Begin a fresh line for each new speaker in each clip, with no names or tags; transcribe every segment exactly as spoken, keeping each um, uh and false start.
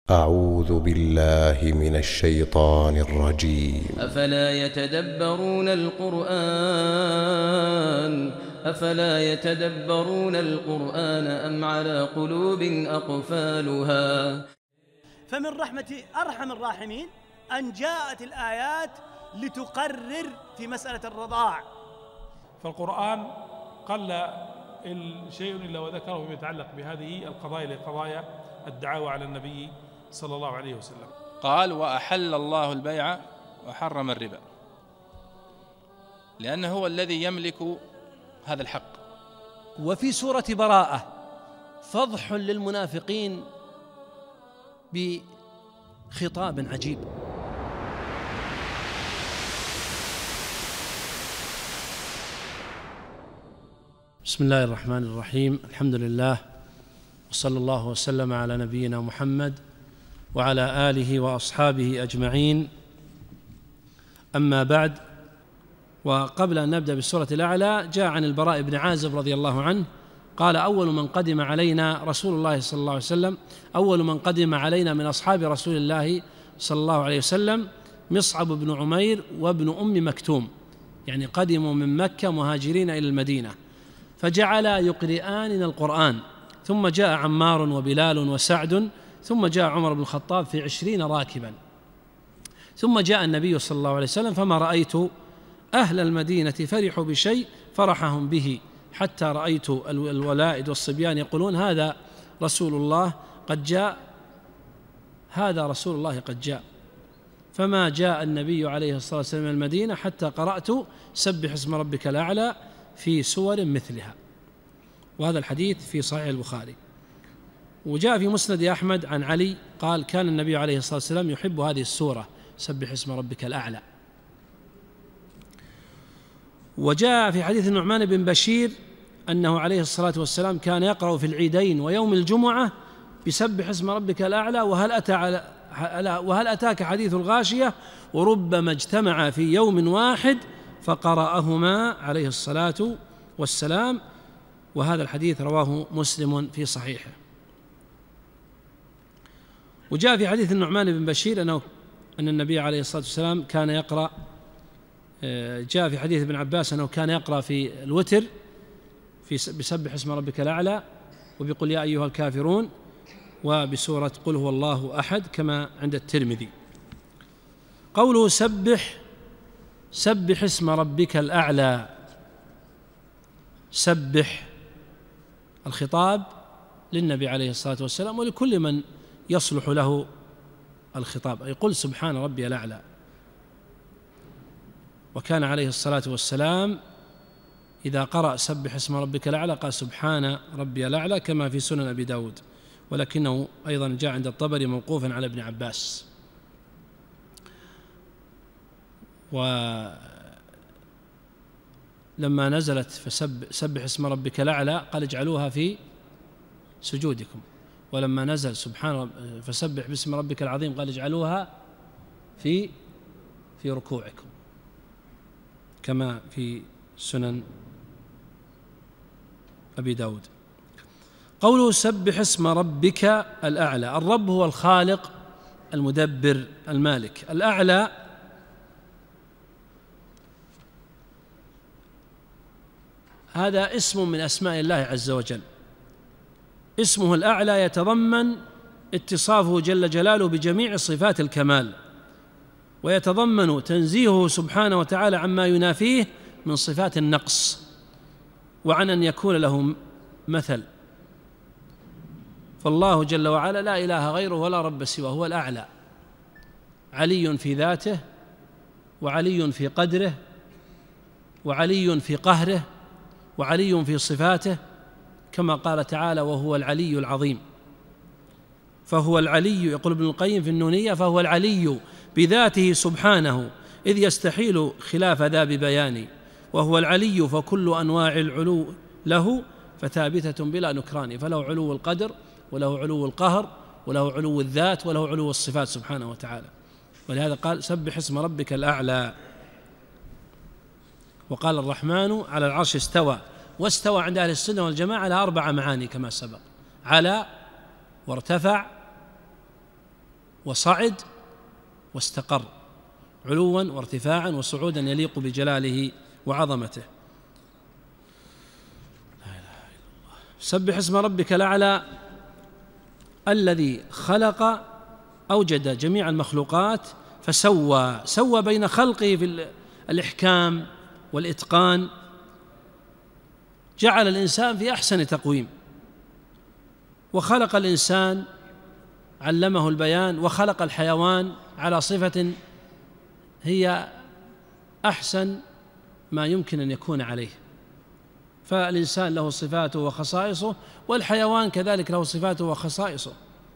أعوذ بالله من الشيطان الرجيم.
أفلا يتدبرون القرآن أفلا يتدبرون القرآن أم على قلوب أقفالها.
فمن رحمة أرحم الراحمين أن جاءت الآيات لتقرر في مسألة الرضاع.
فالقرآن قل شيء إلا وذكره فيما يتعلق بهذه القضايا لقضايا الدعاوى على النبي صلى الله عليه وسلم.
قال: وأحل الله البيع وحرم الربا، لأنه هو الذي يملك هذا الحق.
وفي سورة براءة فضح للمنافقين بخطاب عجيب. بسم الله الرحمن الرحيم، الحمد لله وصلى الله وسلم على نبينا محمد وعلى آله وأصحابه أجمعين، أما بعد. وقبل أن نبدأ بالسورة الأعلى، جاء عن البراء بن عازب رضي الله عنه قال: أول من قدم علينا رسول الله صلى الله عليه وسلم أول من قدم علينا من أصحاب رسول الله صلى الله عليه وسلم مصعب بن عمير وابن أم مكتوم، يعني قدموا من مكة مهاجرين إلى المدينة، فجعلا يقرئاننا القرآن، ثم جاء عمار وبلال وسعد، ثم جاء عمر بن الخطاب في عشرين راكبا، ثم جاء النبي صلى الله عليه وسلم، فما رأيت أهل المدينة فرحوا بشيء فرحهم به، حتى رأيت الولائد والصبيان يقولون: هذا رسول الله قد جاء هذا رسول الله قد جاء. فما جاء النبي عليه الصلاة والسلام من المدينة حتى قرأت سبح اسم ربك الأعلى في سور مثلها. وهذا الحديث في صحيح البخاري. وجاء في مسند أحمد عن علي قال: كان النبي عليه الصلاة والسلام يحب هذه السورة سبح اسم ربك الأعلى. وجاء في حديث النعمان بن بشير أنه عليه الصلاة والسلام كان يقرأ في العيدين ويوم الجمعة بسبح اسم ربك الأعلى وهل أتى على وهل أتاك حديث الغاشية، وربما اجتمع في يوم واحد فقرأهما عليه الصلاة والسلام. وهذا الحديث رواه مسلم في صحيحه. وجاء في حديث النعمان بن بشير أنه أن النبي عليه الصلاة والسلام كان يقرأ جاء في حديث ابن عباس أنه كان يقرأ في الوتر في بسبح اسم ربك الأعلى وبقل يا أيها الكافرون وبسورة قل هو الله أحد كما عند الترمذي. قوله سبح سبح اسم ربك الأعلى، سبح الخطاب للنبي عليه الصلاة والسلام ولكل من يصلح له الخطاب، أي قل سبحان ربي الأعلى. وكان عليه الصلاة والسلام إذا قرأ سبح اسم ربك الأعلى قال سبحان ربي الأعلى كما في سنن أبي داود، ولكنه أيضا جاء عند الطبري موقوفا على ابن عباس. ولما نزلت فسبح اسم ربك الأعلى قال اجعلوها في سجودكم، ولما نزل سبحان فسبح باسم ربك العظيم قال اجعلوها في في ركوعكم كما في سنن أبي داود. قوله سبح اسم ربك الأعلى، الرب هو الخالق المدبر المالك. الأعلى هذا اسم من أسماء الله عز وجل، اسمه الأعلى يتضمن اتصافه جل جلاله بجميع صفات الكمال، ويتضمن تنزيهه سبحانه وتعالى عما ينافيه من صفات النقص، وعن أن يكون له مثل. فالله جل وعلا لا إله غيره ولا رب سواه، هو الأعلى، علي في ذاته وعلي في قدره وعلي في قهره وعلي في صفاته، كما قال تعالى وهو العلي العظيم. فهو العلي، يقول ابن القيم في النونية، فهو العلي بذاته سبحانه إذ يستحيل خلاف ذا ببيان، وهو العلي فكل أنواع العلو له فثابتة بلا نكران، فله علو القدر وله علو القهر وله علو الذات وله علو الصفات سبحانه وتعالى. ولهذا قال سبح اسم ربك الأعلى. وقال الرحمن على العرش استوى، واستوى عند أهل السنة والجماعة على أربع معاني كما سبق: على وارتفع وصعد واستقر، علوا وارتفاعا وصعودا يليق بجلاله وعظمته. لا إله إلا الله. سبح اسم ربك الأعلى الذي خلق أوجد جميع المخلوقات فسوى، سوى بين خلقه في الإحكام والإتقان، جعل الإنسان في أحسن تقويم، وخلق الإنسان علمه البيان، وخلق الحيوان على صفة هي أحسن ما يمكن أن يكون عليه، فالإنسان له صفاته وخصائصه، والحيوان كذلك له صفاته وخصائصه،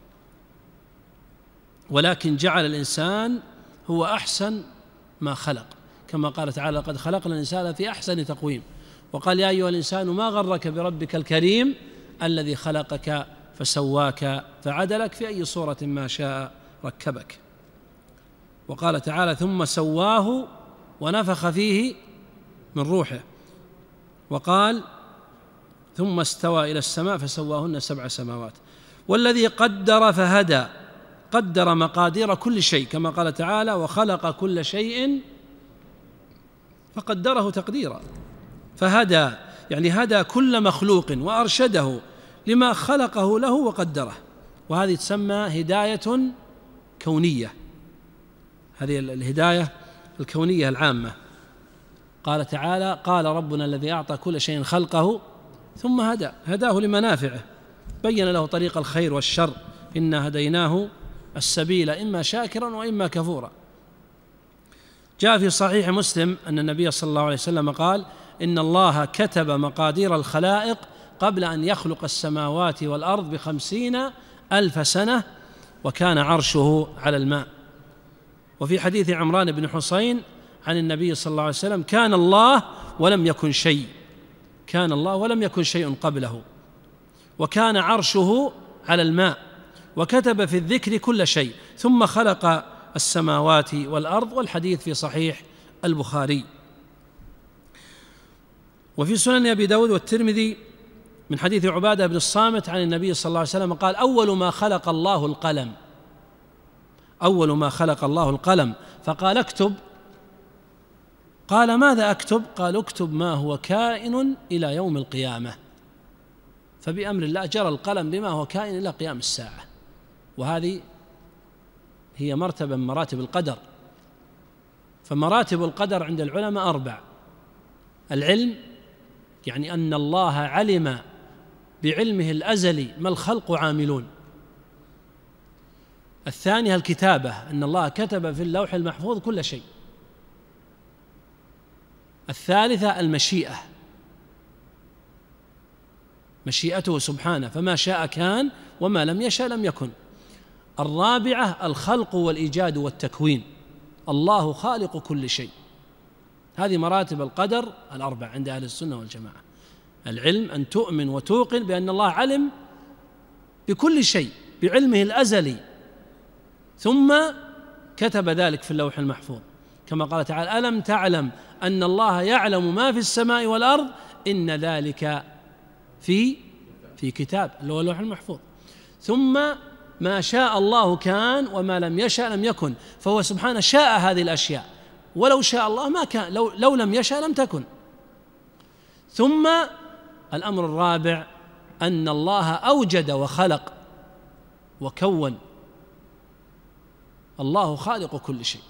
ولكن جعل الإنسان هو أحسن ما خلق، كما قال تعالى: لقد خلقنا الإنسان في أحسن تقويم. وقال: يا أيها الإنسان ما غرك بربك الكريم الذي خلقك فسواك فعدلك في أي صورة ما شاء ركبك. وقال تعالى: ثم سواه ونفخ فيه من روحه. وقال: ثم استوى إلى السماء فسواهن سبع سماوات. والذي قدر فهدى، قدر مقادير كل شيء، كما قال تعالى: وخلق كل شيء فقدره تقديرا. فهدى يعني هدى كل مخلوق وأرشده لما خلقه له وقدره، وهذه تسمى هداية كونية، هذه الهداية الكونية العامة. قال تعالى: قال ربنا الذي أعطى كل شيء خلقه ثم هدى، هداه لمنافعه، بين له طريق الخير والشر، إنا هديناه السبيل إما شاكرا وإما كفورا. جاء في صحيح مسلم أن النبي صلى الله عليه وسلم قال: إن الله كتب مقادير الخلائق قبل أن يخلق السماوات والأرض بخمسين ألف سنة، وكان عرشه على الماء. وفي حديث عمران بن حسين عن النبي صلى الله عليه وسلم: كان الله ولم يكن شيء، كان الله ولم يكن شيء قبله، وكان عرشه على الماء، وكتب في الذكر كل شيء، ثم خلق السماوات والأرض. والحديث في صحيح البخاري. وفي سنن أبي داود والترمذي من حديث عبادة بن الصامت عن النبي صلى الله عليه وسلم قال: أول ما خلق الله القلم، أول ما خلق الله القلم، فقال: اكتب. قال: ماذا أكتب؟ قال: اكتب ما هو كائن إلى يوم القيامة. فبأمر الله جرى القلم بما هو كائن إلى قيام الساعة. وهذه هي مرتبة من مراتب القدر. فمراتب القدر عند العلماء أربع: العلم، يعني أن الله علم بعلمه الأزلي ما الخلق عاملون. الثانية الكتابة، أن الله كتب في اللوح المحفوظ كل شيء. الثالثة المشيئة، مشيئته سبحانه، فما شاء كان وما لم يشاء لم يكن. الرابعة الخلق والإيجاد والتكوين، الله خالق كل شيء. هذه مراتب القدر الأربع عند أهل السنة والجماعة: العلم، أن تؤمن وتوقن بأن الله علم بكل شيء بعلمه الأزلي، ثم كتب ذلك في اللوح المحفوظ، كما قال تعالى: ألم تعلم أن الله يعلم ما في السماء والأرض إن ذلك في في كتاب، اللي هو اللوح المحفوظ. ثم ما شاء الله كان وما لم يشاء لم يكن، فهو سبحانه شاء هذه الأشياء، ولو شاء الله ما كان، لو, لو لم يشاء لم تكن. ثم الأمر الرابع أن الله أوجد وخلق وكون، الله خالق كل شيء.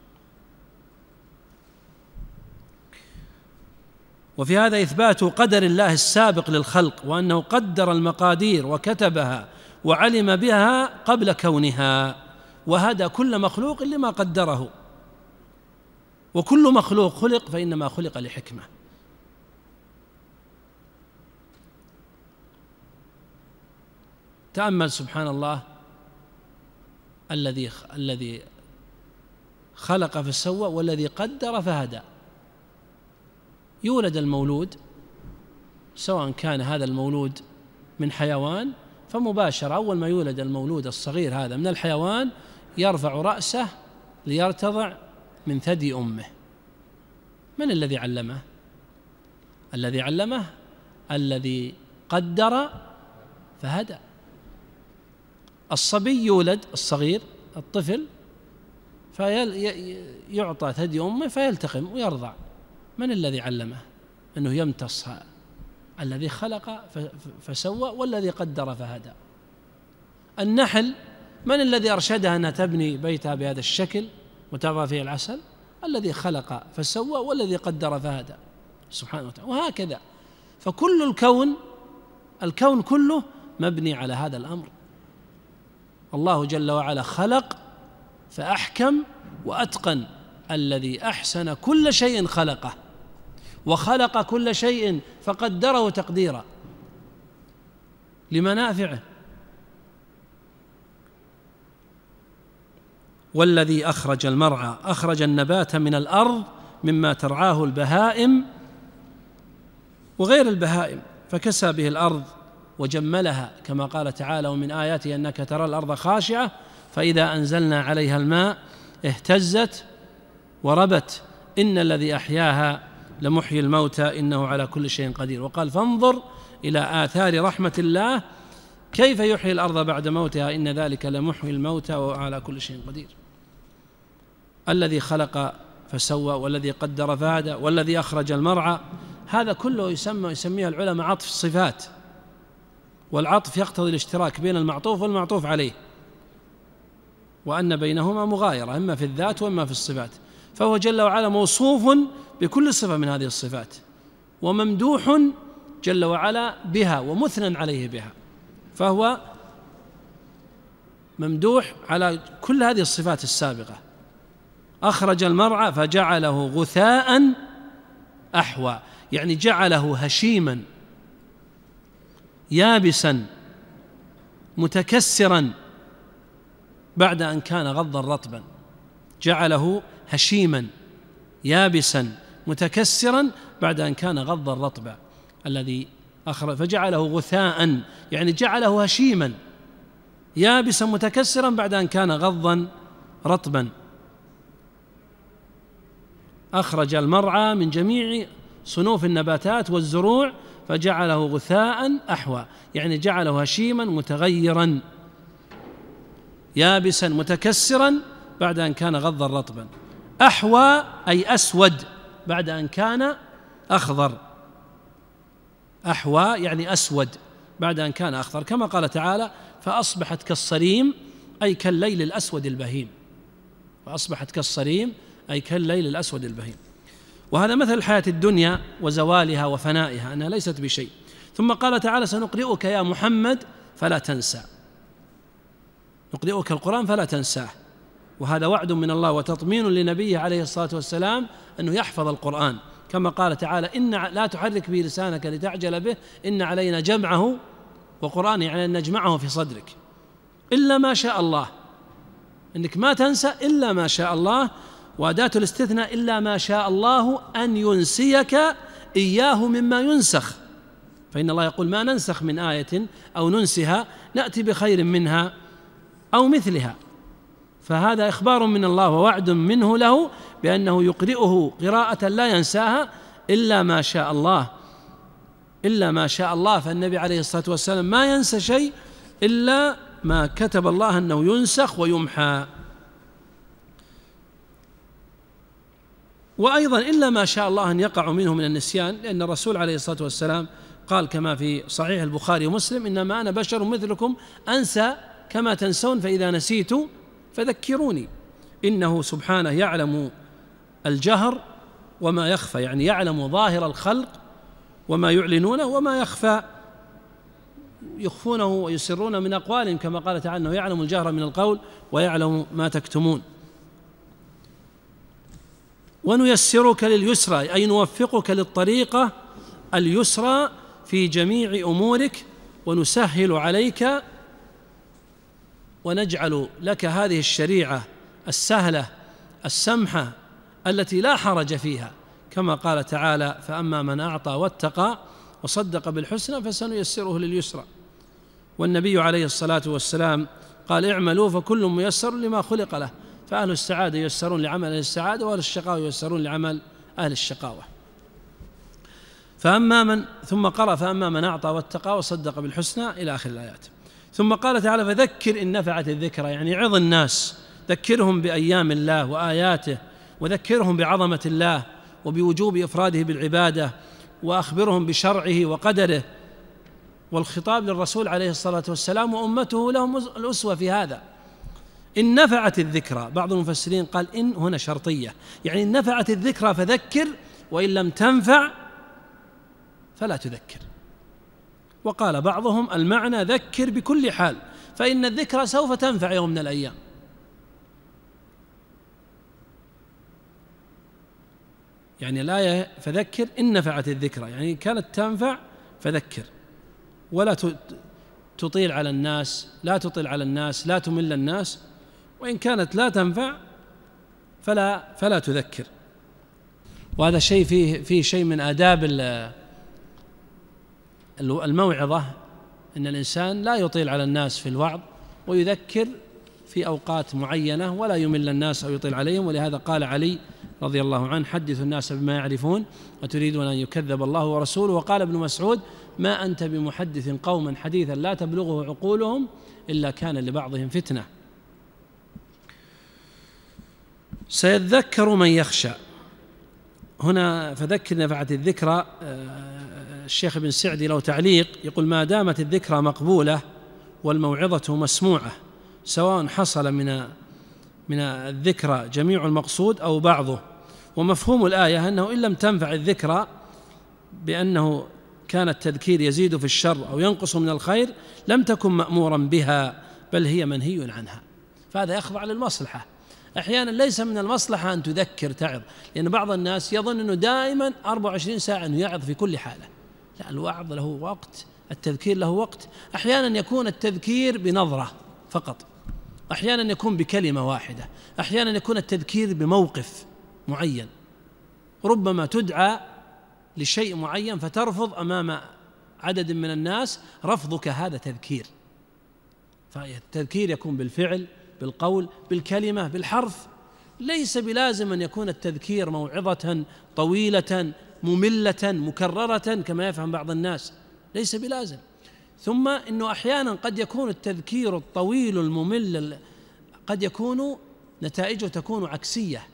وفي هذا إثبات قدر الله السابق للخلق، وأنه قدر المقادير وكتبها وعلم بها قبل كونها، وهدى كل مخلوق لما قدره. وكل مخلوق خلق فإنما خلق لحكمة. تأمل سبحان الله الذي الذي خلق فسوى والذي قدر فهدى. يولد المولود، سواء كان هذا المولود من حيوان فمباشرة أول ما يولد المولود الصغير هذا من الحيوان يرفع رأسه ليرتضع من ثدي أمه. من الذي علمه؟ الذي علمه الذي قدر فهدى. الصبي يولد الصغير الطفل فيعطى ثدي أمه فيلتقم ويرضع، من الذي علمه أنه يمتص؟ الذي خلق فسوى والذي قدر فهدى. النحل من الذي أرشدها أنها تبني بيتها بهذا الشكل وتضع فيه العسل؟ الذي خلق فسوى والذي قدر فهدى سبحانه وتعالى. وهكذا فكل الكون الكون كله مبني على هذا الأمر. الله جل وعلا خلق فأحكم وأتقن، الذي أحسن كل شيء خلقه وخلق كل شيء فقدره تقديرا لمنافعه. والذي أخرج المرعى أخرج النبات من الأرض مما ترعاه البهائم وغير البهائم فكسى به الأرض وجملها، كما قال تعالى: ومن آياته أنك ترى الأرض خاشعة فإذا أنزلنا عليها الماء اهتزت وربت إن الذي أحياها لمحيي الموتى إنه على كل شيء قدير. وقال: فانظر إلى آثار رحمة الله كيف يحيي الأرض بعد موتها إن ذلك لمحيي الموتى وعلى كل شيء قدير. الذي خلق فسوى والذي قدر فهدى والذي أخرج المرعى، هذا كله يسمى يسميه العلماء عطف الصفات، والعطف يقتضي الاشتراك بين المعطوف والمعطوف عليه، وأن بينهما مغايرة إما في الذات وإما في الصفات. فهو جل وعلا موصوف بكل صفة من هذه الصفات وممدوح جل وعلا بها ومثنى عليه بها، فهو ممدوح على كل هذه الصفات السابقة. أخرج المرعى فجعله غثاء أحوى، يعني جعله هشيما يابسا متكسرا بعد أن كان غضا رطبا. جعله هشيما يابسا متكسرا بعد أن كان غضا رطبا الذي أخرج، فجعله غثاء يعني جعله هشيما يابسا متكسرا بعد أن كان غضا رطبا. أخرج المرعى من جميع صنوف النباتات والزروع فجعله غثاء أحوى، يعني جعله هشيما متغيرا يابسا متكسرا بعد أن كان غضا رطبا. أحوى أي أسود بعد أن كان أخضر، أحوى يعني أسود بعد أن كان أخضر، كما قال تعالى: فأصبحت كالصريم أي كالليل الأسود البهيم. فأصبحت كالصريم أي كالليل الأسود البهيم. وهذا مثل الحياة الدنيا وزوالها وفنائها أنها ليست بشيء. ثم قال تعالى: سنقرئك يا محمد فلا تنسى. نقرئك القرآن فلا تنساه، وهذا وعد من الله وتطمين لنبيه عليه الصلاة والسلام أنه يحفظ القرآن، كما قال تعالى: إن لا تحرك به لسانك لتعجل به إن علينا جمعه وقرآن، يعني أن نجمعه في صدرك إلا ما شاء الله، إنك ما تنسى إلا ما شاء الله. وأداة الاستثناء إلا ما شاء الله أن ينسيك إياه مما ينسخ، فإن الله يقول: ما ننسخ من آية أو ننسها نأتي بخير منها أو مثلها. فهذا إخبار من الله ووعد منه له بأنه يقرئه قراءة لا ينساها إلا ما شاء الله، إلا ما شاء الله. فالنبي عليه الصلاة والسلام ما ينسى شيء إلا ما كتب الله أنه ينسخ ويمحى. وأيضا إلا ما شاء الله أن يقع منه من النسيان، لأن الرسول عليه الصلاة والسلام قال كما في صحيح البخاري ومسلم: إنما أنا بشر مثلكم أنسى كما تنسون فإذا نسيت فذكروني. إنه سبحانه يعلم الجهر وما يخفى، يعني يعلم ظاهر الخلق وما يعلنونه وما يخفى يخفونه ويسرون من أقوالهم، كما قال تعالى: أنه يعلم الجهر من القول ويعلم ما تكتمون. ونيسرك لليسرى أي نوفقك للطريقة اليسرى في جميع أمورك، ونسهل عليك ونجعل لك هذه الشريعة السهلة السمحة التي لا حرج فيها، كما قال تعالى: فأما من أعطى واتقى وصدق بالحسنى فسنيسره لليسرى. والنبي عليه الصلاة والسلام قال: اعملوا فكل ميسر لما خلق له، فأهل السعادة ييسرون لعمل أهل السعادة، وأهل الشقاوة ييسرون لعمل أهل الشقاوة. فأما من ثم قرأ: فأما من أعطى واتقى وصدق بالحسنى إلى آخر الآيات. ثم قال تعالى: فذكر إن نفعت الذكرى، يعني عظ الناس ذكرهم بأيام الله وآياته، وذكرهم بعظمة الله وبوجوب إفراده بالعبادة، وأخبرهم بشرعه وقدره. والخطاب للرسول عليه الصلاة والسلام وأمته لهم الأسوة في هذا. إن نفعت الذكرى، بعض المفسرين قال إن هنا شرطية، يعني إن نفعت الذكرى فذكر، وإن لم تنفع فلا تذكر. وقال بعضهم المعنى ذكر بكل حال، فإن الذكرى سوف تنفع يوم من الأيام. يعني الآية فذكر إن نفعت الذكرى، يعني كانت تنفع فذكر، ولا تطيل على الناس، لا تطيل على الناس، لا تمل الناس، وإن كانت لا تنفع فلا فلا تذكر. وهذا شيء فيه فيه شيء من آداب الموعظة، إن الإنسان لا يطيل على الناس في الوعظ، ويذكر في أوقات معينة ولا يمل الناس أو يطيل عليهم. ولهذا قال علي رضي الله عنه: حدثوا الناس بما يعرفون وتريدون أن يكذب الله ورسوله. وقال ابن مسعود: ما أنت بمحدث قوما حديثا لا تبلغه عقولهم إلا كان لبعضهم فتنة. سيذكر من يخشى. هنا فذكر نفعت الذكرى. الشيخ ابن سعدي له تعليق يقول: ما دامت الذكرى مقبولة والموعظة مسموعة، سواء حصل من من الذكرى جميع المقصود أو بعضه. ومفهوم الآية أنه إن لم تنفع الذكرى بأنه كان التذكير يزيد في الشر أو ينقص من الخير لم تكن مأمورا بها، بل هي منهي عنها. فهذا يخضع للمصلحة. أحيانا ليس من المصلحة أن تذكر تعظ، لأن بعض الناس يظن أنه دائما أربعة وعشرين ساعة أنه يعظ في كل حالة. لا، الوعظ له وقت، التذكير له وقت. أحيانا يكون التذكير بنظرة فقط، أحيانا يكون بكلمة واحدة، أحيانا يكون التذكير بموقف معين. ربما تدعى لشيء معين فترفض أمام عدد من الناس، رفضك هذا تذكير. فالتذكير يكون بالفعل، بالقول، بالكلمة، بالحرف. ليس بلازم أن يكون التذكير موعظة طويلة مملة مكررة كما يفهم بعض الناس، ليس بلازم. ثم إنه أحيانا قد يكون التذكير الطويل الممل قد يكون نتائجه تكون عكسية.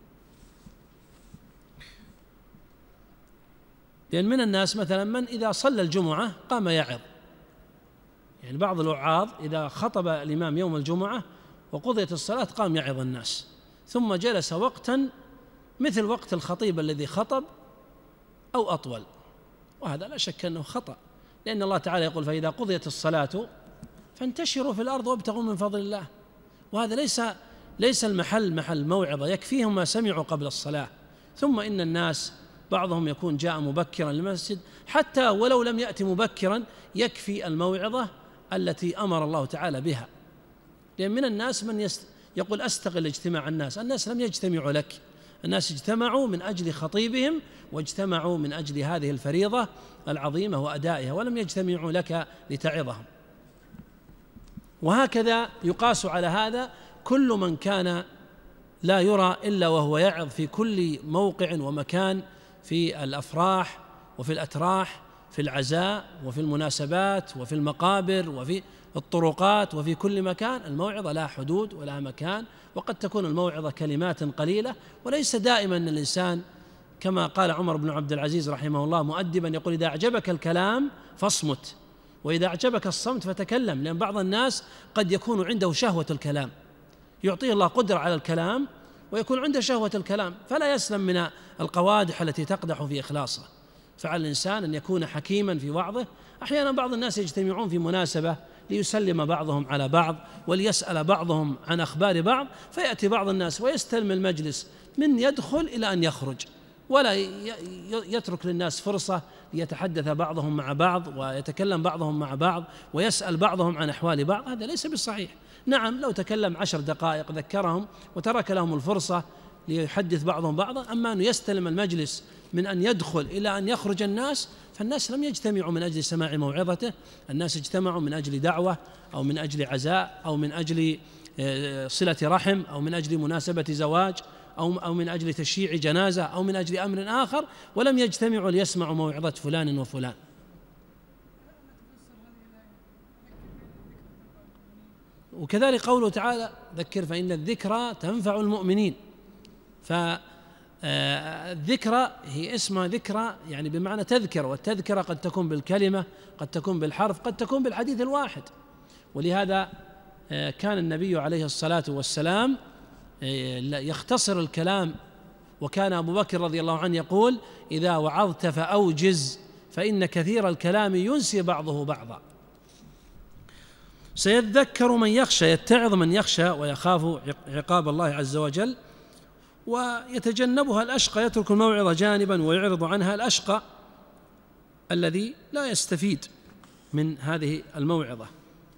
لأن من الناس مثلا من إذا صلى الجمعة قام يعظ، يعني بعض الوعاظ إذا خطب الإمام يوم الجمعة وقضيت الصلاة قام يعظ الناس، ثم جلس وقتا مثل وقت الخطيب الذي خطب أو أطول، وهذا لا شك أنه خطأ، لأن الله تعالى يقول: فإذا قضيت الصلاة فانتشروا في الأرض وابتغوا من فضل الله. وهذا ليس ليس المحل محل موعظة، يكفيهم ما سمعوا قبل الصلاة. ثم إن الناس بعضهم يكون جاء مبكرا للمسجد، حتى ولو لم يأتي مبكرا يكفي الموعظة التي أمر الله تعالى بها. لأن من الناس من يست يقول: أستغل اجتماع الناس. الناس لم يجتمعوا لك، الناس اجتمعوا من أجل خطيبهم، واجتمعوا من أجل هذه الفريضة العظيمة وأدائها، ولم يجتمعوا لك لتعظهم. وهكذا يقاس على هذا كل من كان لا يرى إلا وهو يعظ في كل موقع ومكان، في الأفراح وفي الأتراح، في العزاء وفي المناسبات وفي المقابر وفي الطرقات وفي كل مكان. الموعظة لا حدود ولا مكان، وقد تكون الموعظة كلمات قليلة، وليس دائما أن الإنسان كما قال عمر بن عبد العزيز رحمه الله مؤدبا يقول: إذا أعجبك الكلام فاصمت، وإذا أعجبك الصمت فتكلم. لأن بعض الناس قد يكون عنده شهوة الكلام، يعطيه الله قدرة على الكلام ويكون عنده شهوة الكلام، فلا يسلم من القوادح التي تقدح في إخلاصه. فعلى الإنسان أن يكون حكيما في وعظه. أحيانا بعض الناس يجتمعون في مناسبة ليسلم بعضهم على بعض وليسأل بعضهم عن أخبار بعض، فيأتي بعض الناس ويستلم المجلس من يدخل إلى أن يخرج، ولا يترك للناس فرصة ليتحدث بعضهم مع بعض ويتكلم بعضهم مع بعض ويسأل بعضهم عن أحوال بعض. هذا ليس بالصحيح. نعم، لو تكلم عشر دقائق ذكرهم وترك لهم الفرصة ليحدث بعضهم بعضا، أما أن يستلم المجلس من أن يدخل إلى أن يخرج الناس، فالناس لم يجتمعوا من أجل سماع موعظته، الناس اجتمعوا من أجل دعوة أو من أجل عزاء أو من أجل صلة رحم أو من أجل مناسبة زواج أو أو من أجل تشييع جنازة أو من أجل أمر آخر، ولم يجتمعوا ليسمعوا موعظة فلان وفلان. وكذلك قوله تعالى ذكر فإن الذكرى تنفع المؤمنين. فالذكرى هي اسمها ذكرى يعني بمعنى تذكر، والتذكرة قد تكون بالكلمة، قد تكون بالحرف، قد تكون بالحديث الواحد. ولهذا كان النبي عليه الصلاة والسلام يختصر الكلام، وكان أبو بكر رضي الله عنه يقول إذا وعظت فأوجز فإن كثير الكلام ينسي بعضه بعضا. سيذكر من يخشى، يتعظ من يخشى ويخاف عقاب الله عز وجل، ويتجنبها الأشقى، يترك الموعظة جانبا ويعرض عنها الأشقى الذي لا يستفيد من هذه الموعظة،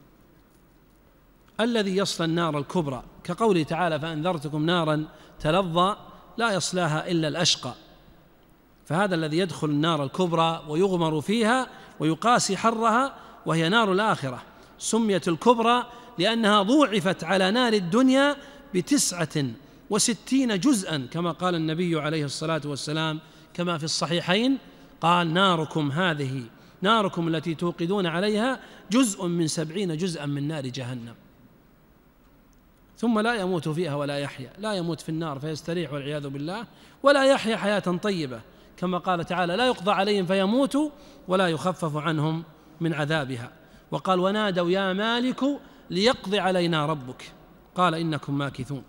الذي يصلى النار الكبرى، كقوله تعالى فأنذرتكم نارا تلظى لا يصلاها إلا الأشقى. فهذا الذي يدخل النار الكبرى ويغمر فيها ويقاسي حرها، وهي نار الآخرة. سميت الكبرى لأنها ضوعفت على نار الدنيا بتسعة وستين جزءا، كما قال النبي عليه الصلاة والسلام كما في الصحيحين قال ناركم هذه ناركم التي توقدون عليها جزء من سبعين جزءا من نار جهنم. ثم لا يموت فيها ولا يحيا، لا يموت في النار فيستريح والعياذ بالله، ولا يحيا حياة طيبة، كما قال تعالى لا يقضى عليهم فيموتوا ولا يخفف عنهم من عذابها. وقال ونادوا يا مالك ليقضي علينا ربك قال إنكم ماكثون.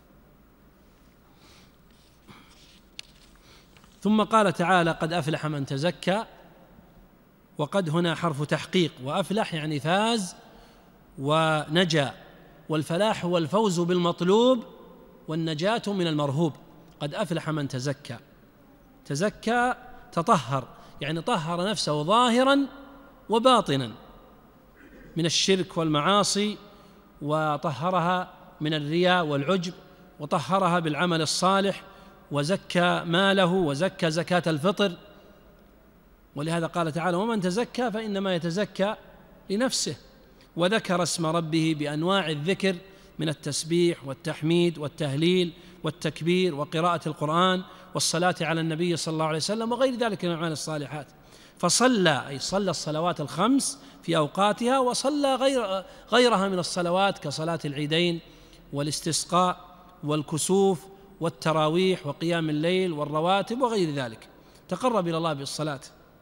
ثم قال تعالى قد أفلح من تزكى، وقد هنا حرف تحقيق، وأفلح يعني فاز ونجا، والفلاح هو الفوز بالمطلوب والنجاة من المرهوب. قد أفلح من تزكى، تزكى تطهر يعني طهر نفسه ظاهرا وباطنا من الشرك والمعاصي، وطهرها من الرياء والعجب، وطهرها بالعمل الصالح، وزكى ماله وزكى زكاة الفطر. ولهذا قال تعالى ومن تزكى فإنما يتزكى لنفسه، وذكر اسم ربه بأنواع الذكر من التسبيح والتحميد والتهليل والتكبير وقراءة القرآن والصلاة على النبي صلى الله عليه وسلم وغير ذلك من الأعمال الصالحات. فصلى أي صلى الصلوات الخمس في أوقاتها، وصلى غير غيرها من الصلوات كصلاة العيدين والاستسقاء والكسوف والتراويح وقيام الليل والرواتب وغير ذلك، تقرب إلى الله بالصلاة.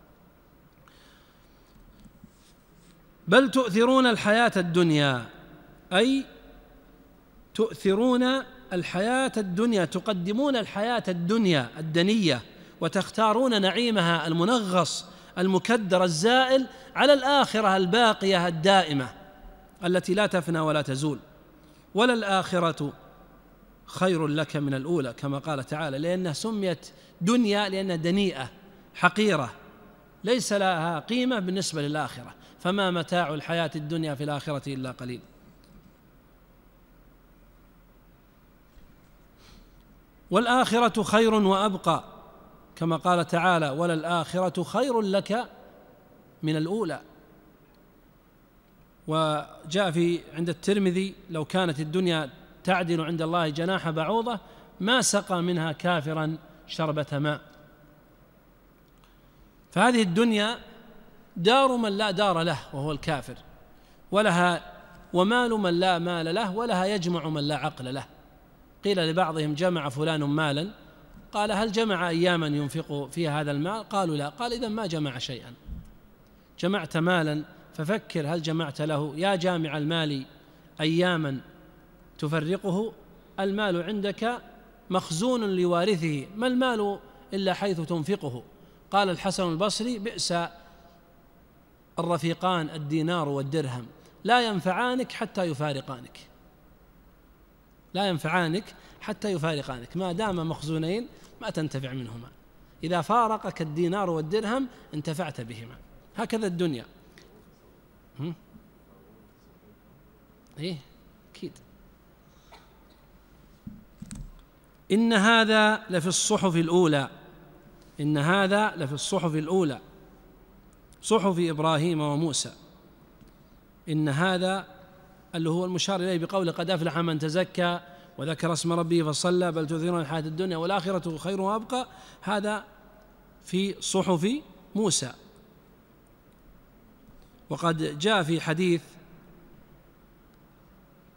بل تؤثرون الحياة الدنيا، أي تؤثرون الحياة الدنيا، تقدمون الحياة الدنيا الدنية وتختارون نعيمها المنغص المكدر الزائل على الآخرة الباقية الدائمة التي لا تفنى ولا تزول. وللآخرة خير لك من الأولى كما قال تعالى، لأنها سميت دنيا لأنها دنيئة حقيرة ليس لها قيمة بالنسبة للآخرة، فما متاع الحياة الدنيا في الآخرة إلا قليل. والآخرة خير وأبقى كما قال تعالى وللآخرة خير لك من الأولى. وجاء في عند الترمذي لو كانت الدنيا تعدل عند الله جناح بعوضة ما سقى منها كافرا شربة ماء. فهذه الدنيا دار من لا دار له وهو الكافر، ولها ومال من لا مال له، ولها يجمع من لا عقل له. قيل لبعضهم جمع فلان مالا، قال هل جمع أياما ينفق فيها هذا المال؟ قالوا لا. قال إذن ما جمع شيئا. جمعت مالا ففكر هل جمعت له. يا جامع المال أياما تفرقه، المال عندك مخزون لوارثه، ما المال إلا حيث تنفقه. قال الحسن البصري بئس الرفيقان الدينار والدرهم، لا ينفعانك حتى يفارقانك، لا ينفعانك حتى يفارقانك، ما دام مخزونين ما تنتفع منهما، إذا فارقك الدينار والدرهم انتفعت بهما. هكذا الدنيا. إيه أكيد. إن هذا لفي الصحف الأولى، إن هذا لفي الصحف الأولى صحف إبراهيم وموسى. إن هذا اللي هو المشار إليه بقوله قد أفلح من تزكى وذكر اسم ربه فصلى بل تؤثرون الحياة الدنيا والآخرة خير وأبقى، هذا في صحف موسى. وقد جاء في حديث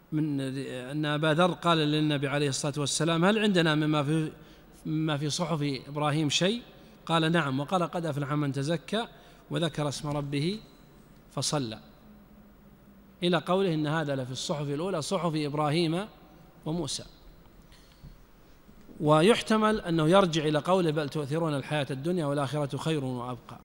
من أن أبا ذر قال للنبي عليه الصلاة والسلام: هل عندنا مما في مما في صحف إبراهيم شيء؟ قال: نعم. وقال: قد أفلح من تزكى وذكر اسم ربه فصلى، إلى قوله: إن هذا لفي الصحف الأولى صحف إبراهيم وموسى. ويحتمل أنه يرجع إلى قوله: بل تؤثرون الحياة الدنيا والآخرة خير وأبقى.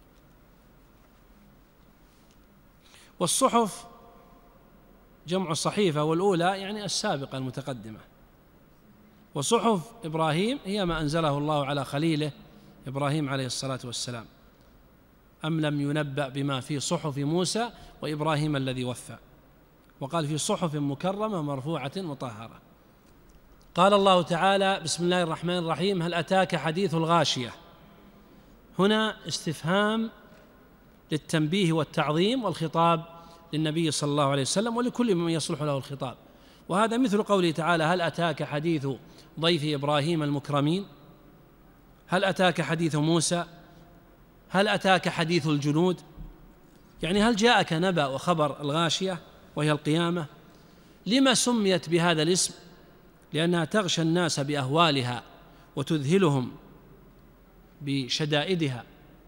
والصحف جمع الصحيفة، والأولى يعني السابقة المتقدمة. وصحف إبراهيم هي ما أنزله الله على خليله إبراهيم عليه الصلاة والسلام. أم لم ينبأ بما في صحف موسى وإبراهيم الذي وفى؟ وقال: في صحف مكرمة مرفوعة مطهرة. قال الله تعالى: بسم الله الرحمن الرحيم: هل أتاك حديث الغاشية؟ هنا استفهام للتنبيه والتعظيم، والخطاب للنبي صلى الله عليه وسلم ولكل من يصلح له الخطاب. وهذا مثل قوله تعالى: هل أتاك حديث ضيف إبراهيم المكرمين؟ هل أتاك حديث موسى؟ هل أتاك حديث الجنود؟ يعني هل جاءك نبأ وخبر الغاشية وهي القيامة؟ لما سميت بهذا الاسم؟ لأنها تغشى الناس بأهوالها وتذهلهم بشدائدها،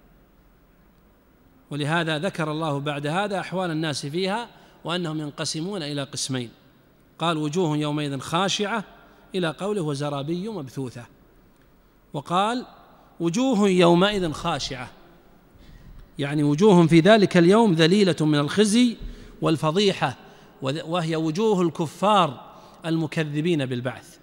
ولهذا ذكر الله بعد هذا أحوال الناس فيها وأنهم ينقسمون إلى قسمين. قال: وجوه يومئذ خاشعة، إلى قوله: وزرابي مبثوثة. وقال: وجوه يومئذ خاشعة، يعني وجوه في ذلك اليوم ذليلة من الخزي والفضيحة، وهي وجوه الكفار المكذبين بالبعث.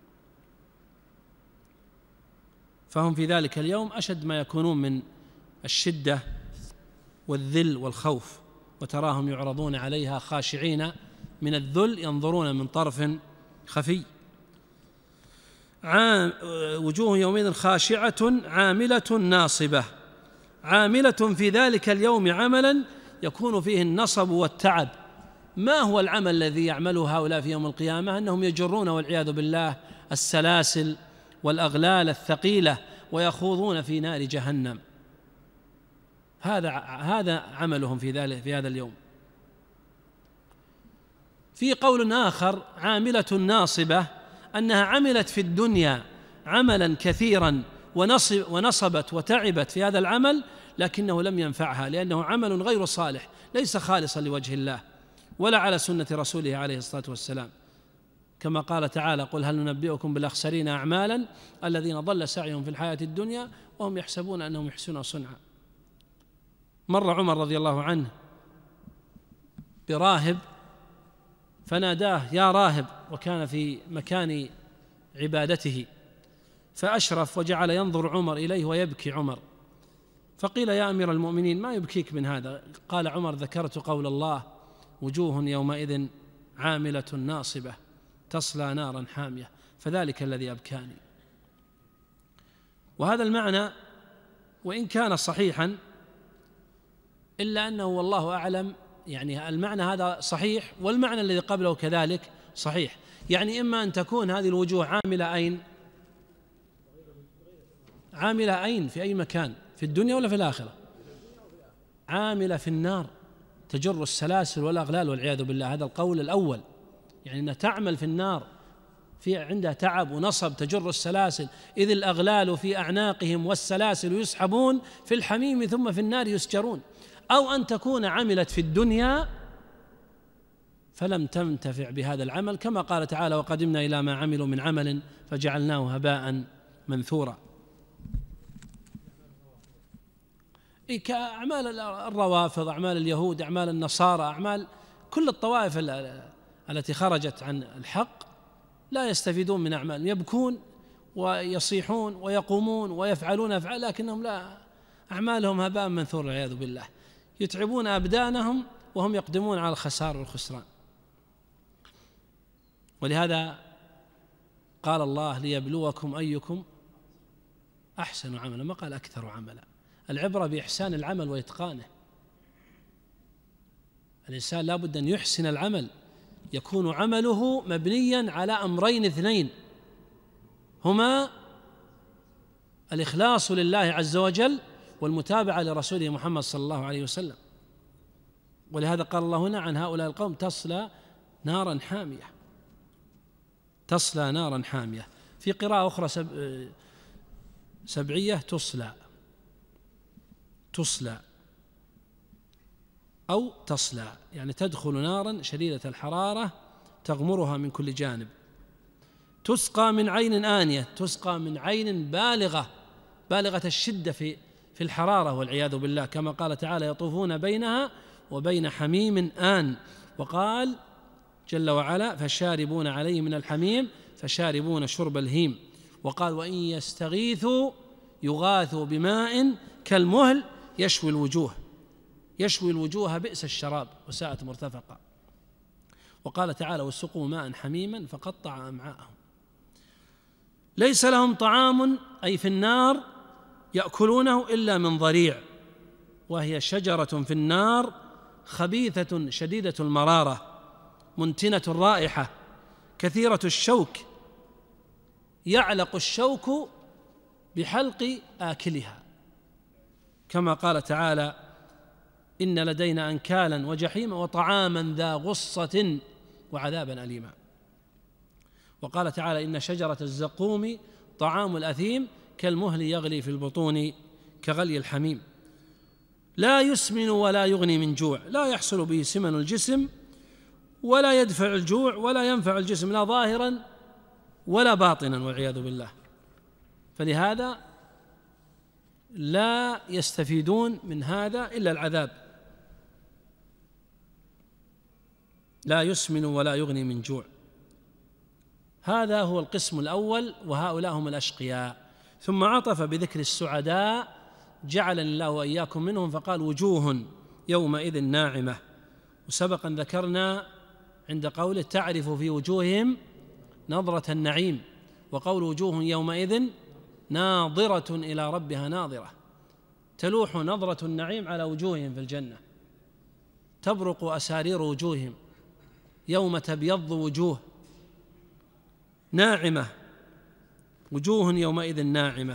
فهم في ذلك اليوم أشد ما يكونون من الشدة والذل والخوف، وتراهم يعرضون عليها خاشعين من الذل ينظرون من طرف خفي. وجوه يومئذ خاشعة عاملة ناصبة. عاملة في ذلك اليوم عملا يكون فيه النصب والتعب. ما هو العمل الذي يعمله هؤلاء في يوم القيامة؟ أنهم يجرون والعياذ بالله السلاسل والأغلال الثقيلة ويخوضون في نار جهنم. هذا هذا عملهم في ذلك في هذا اليوم. في قول آخر: عاملة ناصبة، أنها عملت في الدنيا عملا كثيرا ونصب ونصبت وتعبت في هذا العمل، لكنه لم ينفعها، لأنه عمل غير صالح ليس خالصا لوجه الله ولا على سنة رسوله عليه الصلاة والسلام، كما قال تعالى: قل هل ننبئكم بالأخسرين أعمالا الذين ضل سعيهم في الحياة الدنيا وهم يحسبون أنهم يحسنون صنعا. مر عمر رضي الله عنه براهب فناداه: يا راهب، وكان في مكان عبادته، فأشرف وجعل ينظر عمر إليه ويبكي عمر، فقيل: يا أمير المؤمنين ما يبكيك من هذا؟ قال عمر: ذكرت قول الله: وجوه يومئذ عاملة ناصبة تصلى نارا حامية، فذلك الذي أبكاني. وهذا المعنى وإن كان صحيحا إلا أنه والله أعلم، يعني المعنى هذا صحيح والمعنى الذي قبله كذلك صحيح. يعني إما أن تكون هذه الوجوه عاملة أين؟ عاملة أين؟ في أي مكان؟ في الدنيا ولا في الآخرة؟ عاملة في النار، تجر السلاسل والأغلال والعياذ بالله. هذا القول الأول، يعني أنها تعمل في النار، في عندها تعب ونصب، تجر السلاسل، إذ الأغلال في أعناقهم والسلاسل يسحبون في الحميم ثم في النار يسجرون. أو أن تكون عملت في الدنيا فلم تنتفع بهذا العمل، كما قال تعالى: وقدمنا إلى ما عملوا من عمل فجعلناه هباء منثورا. كأعمال الروافض، أعمال اليهود، أعمال النصارى، أعمال كل الطوائف التي خرجت عن الحق لا يستفيدون من أعمال، يبكون ويصيحون ويقومون ويفعلون أفعال، لكنهم لا، أعمالهم هباء منثور والعياذ بالله، يتعبون أبدانهم وهم يقدمون على الخسار والخسران. ولهذا قال الله: ليبلوكم أيكم أحسن عملا، ما قال أكثر عملا. العبرة بإحسان العمل وإتقانه. الإنسان لا بد أن يحسن العمل، يكون عمله مبنيا على أمرين اثنين، هما الإخلاص لله عز وجل والمتابعة لرسوله محمد صلى الله عليه وسلم. ولهذا قال الله هنا عن هؤلاء القوم: تصلى نارا حامية، تصلى نارا حامية. في قراءة أخرى سب سبعية تصلى تصلى أو تصلى، يعني تدخل نارا شديدة الحرارة تغمرها من كل جانب. تسقى من عين آنية، تسقى من عين بالغة بالغة الشدة في في الحرارة والعياذ بالله، كما قال تعالى يطوفون بينها وبين حميم آن. وقال جل وعلا فشاربون عليه من الحميم فشاربون شرب الهيم. وقال وإن يستغيثوا يغاثوا بماء كالمهل يشوي الوجوه، يشوي الوجوه بئس الشراب وساءت مرتفقا. وقال تعالى وسقوا ماء حميما فقطع أمعاءهم. ليس لهم طعام أي في النار يأكلونه إلا من ضريع، وهي شجرة في النار خبيثة شديدة المرارة منتنة الرائحة كثيرة الشوك، يعلق الشوك بحلق آكلها، كما قال تعالى إن لدينا أنكالا وجحيما وطعاما ذا غصة وعذابا أليما. وقال تعالى إن شجرة الزقوم طعام الأثيم كالمهل يغلي في البطون كغلي الحميم. لا يسمن ولا يغني من جوع، لا يحصل به سمن الجسم ولا يدفع الجوع ولا ينفع الجسم لا ظاهرا ولا باطنا والعياذ بالله. فلهذا لا يستفيدون من هذا إلا العذاب. لا يسمن ولا يغني من جوع. هذا هو القسم الأول، وهؤلاء هم الأشقياء. ثم عطف بذكر السعداء جعلني الله وإياكم منهم، فقال وجوه يومئذ ناعمة. وسبقا ذكرنا عند قوله تعرف في وجوههم نظرة النعيم، وقول وجوه يومئذ ناظرة إلى ربها ناظرة، تلوح نظرة النعيم على وجوههم في الجنة، تبرق أسارير وجوههم يوم تبيض وجوه ناعمة، وجوه يومئذ ناعمة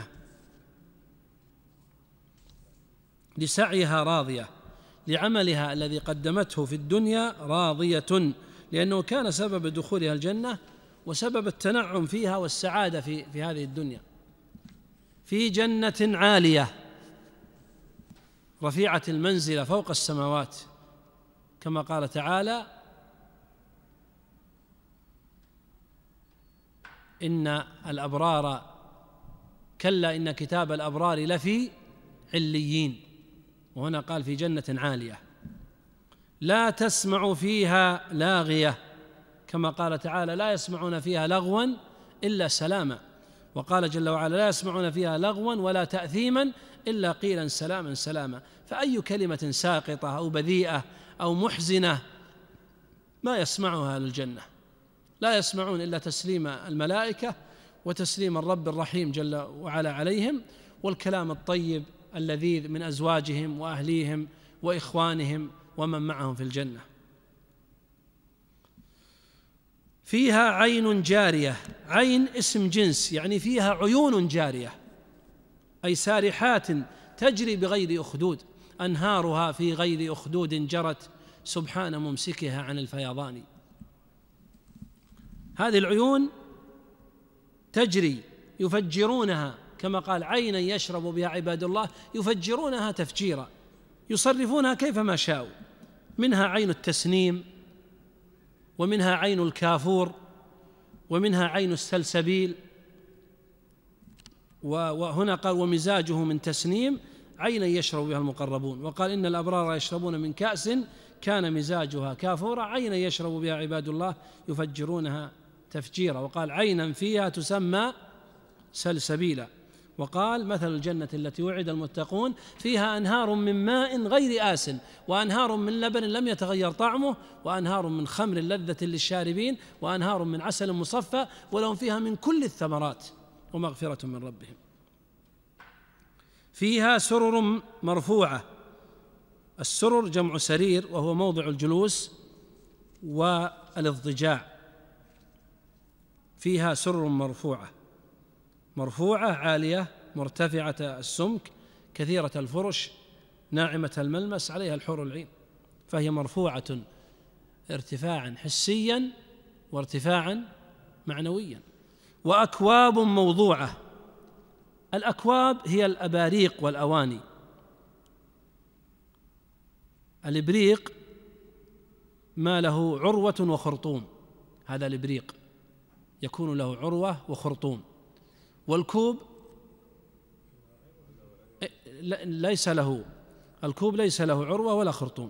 لسعيها راضية، لعملها الذي قدمته في الدنيا راضية، لأنه كان سبب دخولها الجنة وسبب التنعم فيها والسعادة في, في هذه الدنيا. في جنة عالية رفيعة المنزلة فوق السماوات، كما قال تعالى إن الأبرار كلا إن كتاب الأبرار لفي عليين، وهنا قال في جنة عالية. لا تسمع فيها لاغية، كما قال تعالى لا يسمعون فيها لغوا إلا سلاما. وقال جل وعلا لا يسمعون فيها لغوا ولا تأثيما إلا قيلا سلاما سلاما. فأي كلمة ساقطة أو بذيئة أو محزنة ما يسمعها أهل الجنة، لا يسمعون إلا تسليم الملائكة وتسليم الرب الرحيم جل وعلا عليهم، والكلام الطيب اللذيذ من أزواجهم وأهليهم وإخوانهم ومن معهم في الجنة. فيها عين جارية، عين اسم جنس، يعني فيها عيون جارية أي سارحات تجري بغير أخدود، أنهارها في غير أخدود جرت سبحان ممسكها عن الفيضان. هذه العيون تجري يفجرونها، كما قال عينا يشرب بها عباد الله يفجرونها تفجيرا، يصرفونها كيفما شاءوا. منها عين التسنيم، ومنها عين الكافور، ومنها عين السلسبيل. وهنا قال ومزاجه من تسنيم عينا يشرب بها المقربون. وقال إن الأبرار يشربون من كأس كان مزاجها كافورا عينا يشرب بها عباد الله يفجرونها تفجيرا. وقال عينا فيها تسمى سلسبيلا. وقال مثل الجنة التي وعد المتقون فيها أنهار من ماء غير آس وأنهار من لبن لم يتغير طعمه وأنهار من خمر لذة للشاربين وأنهار من عسل مصفى ولهم فيها من كل الثمرات ومغفرة من ربهم. فيها سرر مرفوعة، السرر جمع سرير وهو موضع الجلوس والاضطجاع. فيها سرر مرفوعة، مرفوعة عالية مرتفعة السمك كثيرة الفرش ناعمة الملمس عليها الحور العين، فهي مرفوعة ارتفاعا حسيا وارتفاعا معنويا. وأكواب موضوعة. الأكواب هي الأباريق والأواني. الإبريق ما له عروة وخرطوم، هذا الإبريق يكون له عروة وخرطوم. والكوب ليس له الكوب ليس له عروة ولا خرطوم.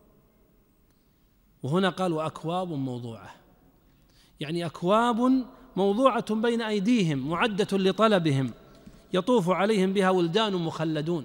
وهنا قال وأكواب موضوعة، يعني أكواب موضوعة بين أيديهم معدة لطلبهم يطوف عليهم بها ولدان مخلدون.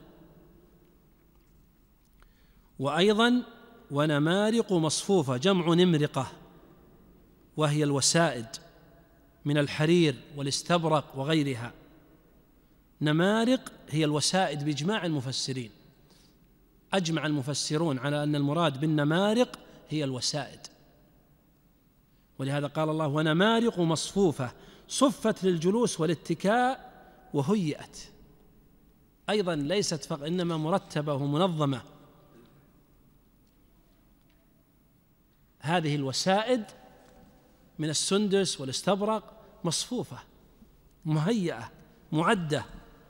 وأيضا ونمارق مصفوفة، جمع نمرقة، وهي الوسائد من الحرير والاستبرق وغيرها. نمارق هي الوسائد بإجماع المفسرين، أجمع المفسرون على أن المراد بالنمارق هي الوسائد، ولهذا قال الله ونمارق مصفوفة صفت للجلوس والاتكاء وهيئت. أيضا ليست فقط، إنما مرتبة ومنظمة. هذه الوسائد من السندس والاستبرق مصفوفة مهيئة معدة،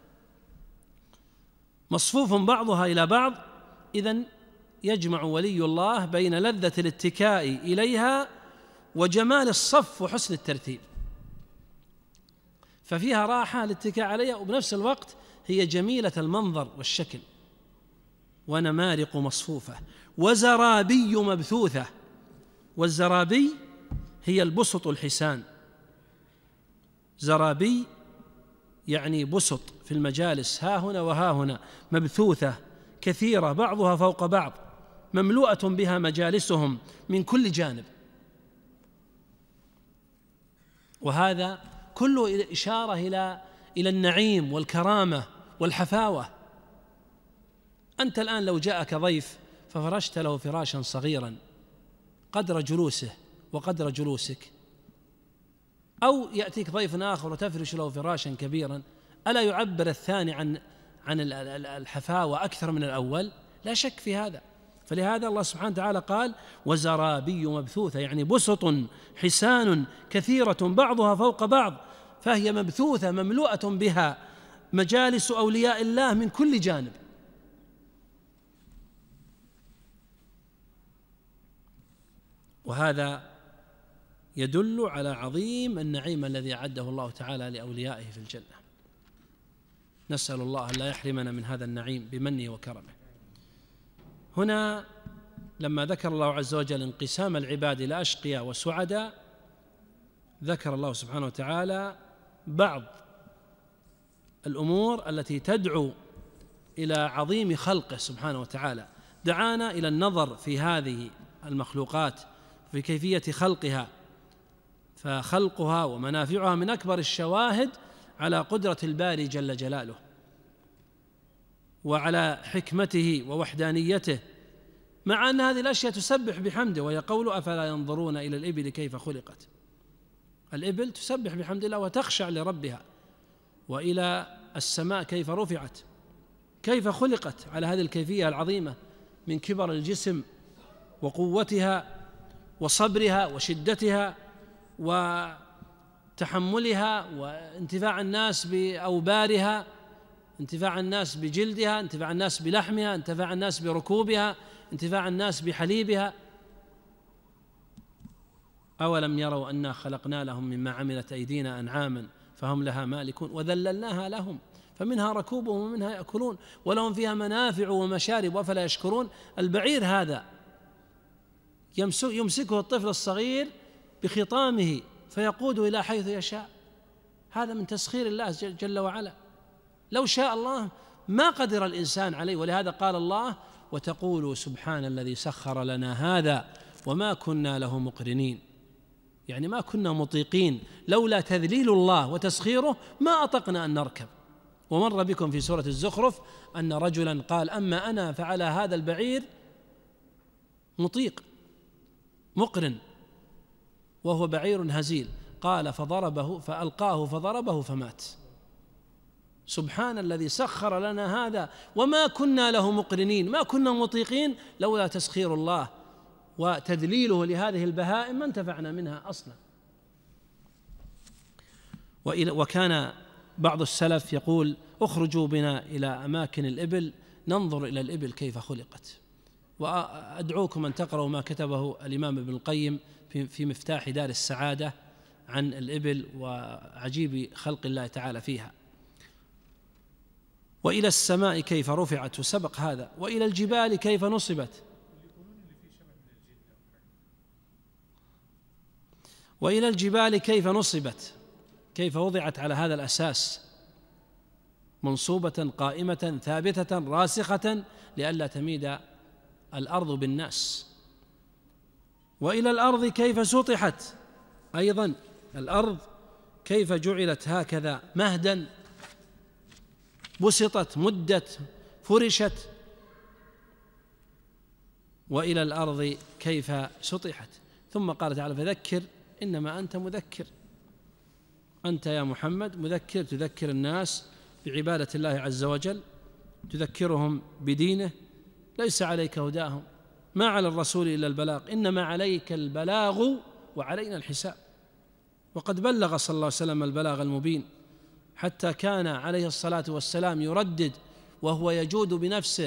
مصفوف بعضها إلى بعض. إذن يجمع ولي الله بين لذة الاتكاء إليها وجمال الصف وحسن الترتيب، ففيها راحة الاتكاء عليها، وبنفس الوقت هي جميلة المنظر والشكل. ونمارق مصفوفة وزرابي مبثوثة. والزرابي هي البسط الحسان. زرابي يعني بسط في المجالس، ها هنا وها هنا، مبثوثة كثيرة بعضها فوق بعض، مملوءة بها مجالسهم من كل جانب. وهذا كله إشارة إلى إلى النعيم والكرامة والحفاوة. أنت الآن لو جاءك ضيف ففرشت له فراشا صغيرا قدر جلوسه وقدر جلوسك، أو يأتيك ضيف آخر وتفرش له فراشا كبيرا، ألا يعبر الثاني عن عن الحفاوة أكثر من الأول؟ لا شك في هذا. فلهذا الله سبحانه وتعالى قال وزرابي مبثوثة، يعني بسط حسان كثيرة بعضها فوق بعض، فهي مبثوثة مملوءة بها مجالس أولياء الله من كل جانب. وهذا يدل على عظيم النعيم الذي أعده الله تعالى لأوليائه في الجنة. نسأل الله أن لا يحرمنا من هذا النعيم بمنه وكرمه. هنا لما ذكر الله عز وجل انقسام العباد إلى أشقياء وسعداء، ذكر الله سبحانه وتعالى بعض الأمور التي تدعو إلى عظيم خلقه سبحانه وتعالى. دعانا إلى النظر في هذه المخلوقات في كيفية خلقها، فخلقها ومنافعها من أكبر الشواهد على قدرة الباري جل جلاله وعلى حكمته ووحدانيته، مع أن هذه الأشياء تسبح بحمده، وهي قول أفلا ينظرون إلى الإبل كيف خلقت. الإبل تسبح بحمد الله وتخشع لربها، وإلى السماء كيف رفعت، كيف خلقت على هذه الكيفية العظيمة من كبر الجسم وقوتها وصبرها وشدتها وتحملها وانتفاع الناس بأوبارها، انتفاع الناس بجلدها، انتفاع الناس بلحمها، انتفاع الناس بركوبها، انتفاع الناس بحليبها. أولم يروا أنا خلقنا لهم مما عملت أيدينا أنعاما فهم لها مالكون وذللناها لهم فمنها ركوبهم ومنها يأكلون ولهم فيها منافع ومشارب أفلا يشكرون. البعير هذا يمسكه الطفل الصغير بخطامه فيقود إلى حيث يشاء، هذا من تسخير الله جل وعلا. لو شاء الله ما قدر الإنسان عليه، ولهذا قال الله وتقولوا سبحان الذي سخر لنا هذا وما كنا له مقرنين، يعني ما كنا مطيقين، لولا تذليل الله وتسخيره ما أطقنا أن نركب. ومر بكم في سورة الزخرف أن رجلا قال أما أنا فعلى هذا البعير مطيق مقرن وهو بعير هزيل، قال فضربه فألقاه فضربه فمات. سبحان الذي سخر لنا هذا وما كنا له مقرنين، ما كنا مطيقين لولا تسخير الله وتذليله لهذه البهائم ما انتفعنا منها أصلا. وكان بعض السلف يقول: اخرجوا بنا إلى أماكن الإبل ننظر إلى الإبل كيف خلقت. وأدعوكم أن تقرأوا ما كتبه الإمام ابن القيم في مفتاح دار السعادة عن الإبل وعجيب خلق الله تعالى فيها. وإلى السماء كيف رفعت، وسبق هذا. وإلى الجبال كيف نصبت. وإلى الجبال كيف نصبت، كيف وضعت على هذا الأساس، منصوبة قائمة ثابتة راسخة لئلا تميد الأرض بالناس. وإلى الأرض كيف سطحت، أيضا الأرض كيف جعلت هكذا مهدا، بسطت، مدت، فرشت. وإلى الأرض كيف سطحت. ثم قال تعالى: فذكر إنما أنت مذكر، أنت يا محمد مذكر، تذكر الناس بعبادة الله عز وجل، تذكرهم بدينه، ليس عليك هداهم، ما على الرسول إلا البلاغ، إنما عليك البلاغ وعلينا الحساب. وقد بلغ صلى الله عليه وسلم البلاغ المبين، حتى كان عليه الصلاة والسلام يردد وهو يجود بنفسه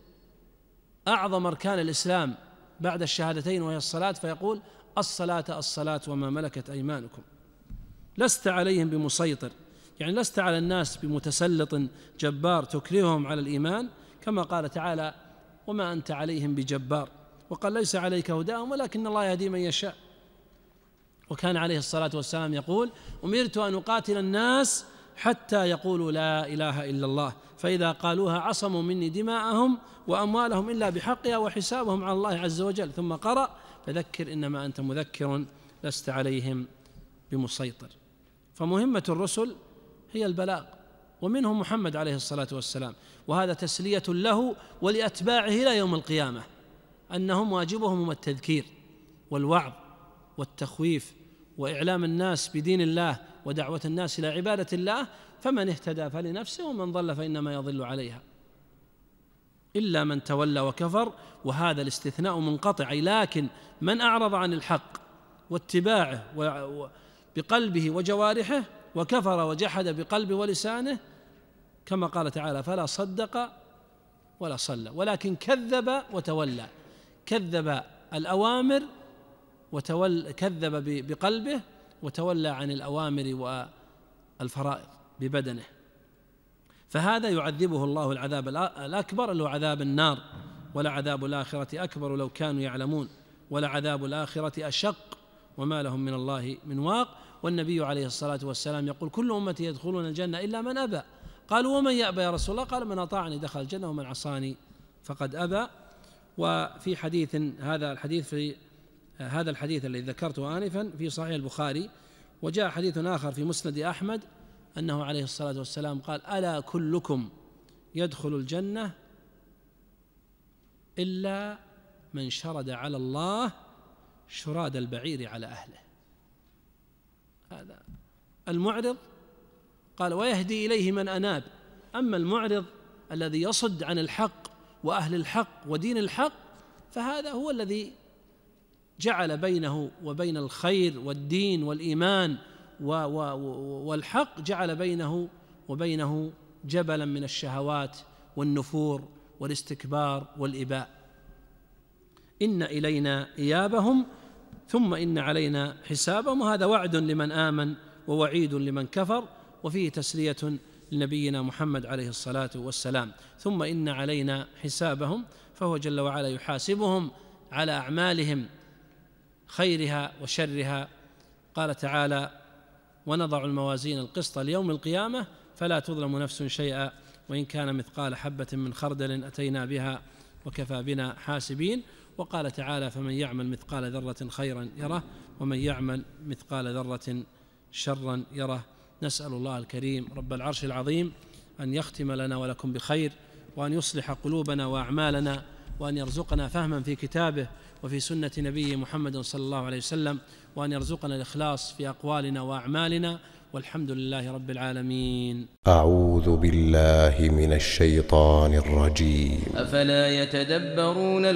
أعظم أركان الإسلام بعد الشهادتين وهي الصلاة، فيقول: الصلاة الصلاة وما ملكت أيمانكم. لست عليهم بمسيطر، يعني لست على الناس بمتسلط جبار تكرههم على الإيمان، كما قال تعالى: وما أنت عليهم بجبار. وقال: ليس عليك هداهم ولكن الله يهدي من يشاء. وكان عليه الصلاة والسلام يقول: أمرت أن أقاتل الناس حتى يقولوا لا إله إلا الله، فإذا قالوها عصموا مني دماءهم وأموالهم إلا بحقها وحسابهم على الله عز وجل. ثم قرأ: فذكر إنما أنت مذكر لست عليهم بمسيطر. فمهمة الرسل هي البلاغ، ومنهم محمد عليه الصلاة والسلام، وهذا تسلية له ولأتباعه إلى يوم القيامة، أنهم واجبهم التذكير والوعظ والتخويف وإعلام الناس بدين الله ودعوة الناس إلى عبادة الله. فمن اهتدى فلنفسه ومن ضل فإنما يضل عليها، إلا من تولى وكفر. وهذا الاستثناء منقطع، لكن من أعرض عن الحق واتباعه بقلبه وجوارحه وكفر وجحد بقلبه ولسانه، كما قال تعالى: فلا صدق ولا صلى ولكن كذب وتولى. كذب الأوامر وتولى، كذب بقلبه وتولى عن الأوامر والفرائض ببدنه. فهذا يعذبه الله العذاب الأكبر اللي هو عذاب النار. ولا عذاب الآخرة أكبر لو كانوا يعلمون، ولا عذاب الآخرة أشق وما لهم من الله من واق. والنبي عليه الصلاة والسلام يقول: كل أمتي يدخلون الجنة إلا من أبى. قالوا: ومن يأبى يا رسول الله؟ قال: من أطاعني دخل الجنة ومن عصاني فقد أبى. وفي حديث، هذا الحديث في هذا الحديث الذي ذكرته آنفا في صحيح البخاري. وجاء حديث آخر في مسند أحمد أنه عليه الصلاة والسلام قال: ألا كلكم يدخل الجنة إلا من شرد على الله شراد البعير على أهله. هذا المعرض قال: ويهدي إليه من أناب. أما المعرض الذي يصد عن الحق وأهل الحق ودين الحق، فهذا هو الذي جعل بينه وبين الخير والدين والإيمان والحق، جعل بينه وبينه جبلا من الشهوات والنفور والاستكبار والإباء. إن إلينا إيابهم ثم إن علينا حسابهم. وهذا وعد لمن آمن ووعيد لمن كفر، وفيه تسلية لنبينا محمد عليه الصلاة والسلام. ثم إن علينا حسابهم، فهو جل وعلا يحاسبهم على أعمالهم خيرها وشرها. قال تعالى: ونضع الموازين القسط ليوم القيامة فلا تظلم نفس شيئا وإن كان مثقال حبة من خردل أتينا بها وكفى بنا حاسبين. وقال تعالى: فمن يعمل مثقال ذرة خيرا يره ومن يعمل مثقال ذرة شرا يره. نسأل الله الكريم رب العرش العظيم أن يختم لنا ولكم بخير، وأن يصلح قلوبنا وأعمالنا، وأن يرزقنا فهما في كتابه وفي سنة نبيه محمد صلى الله عليه وسلم، وأن يرزقنا الإخلاص في أقوالنا وأعمالنا، والحمد لله رب العالمين.
أعوذ بالله من الشيطان الرجيم.
أفلا يتدبرون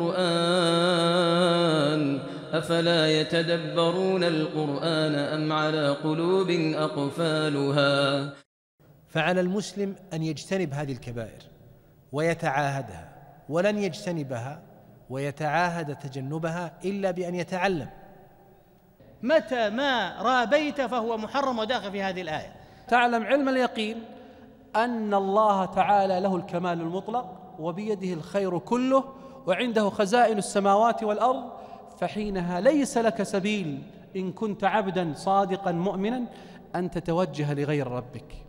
القرآن أفلا يتدبرون القرآن أم على قلوب أقفالها.
فعلى المسلم أن يجتنب هذه الكبائر ويتعاهدها، ولن يجتنبها ويتعاهد تجنبها إلا بأن يتعلم.
متى ما رابيت فهو محرم وداخل في هذه الآية.
تعلم علم اليقين أن الله تعالى له الكمال المطلق وبيده الخير كله وعنده خزائن السماوات والأرض، فحينها ليس لك سبيل إن كنت عبدا صادقا مؤمنا أن تتوجه لغير ربك.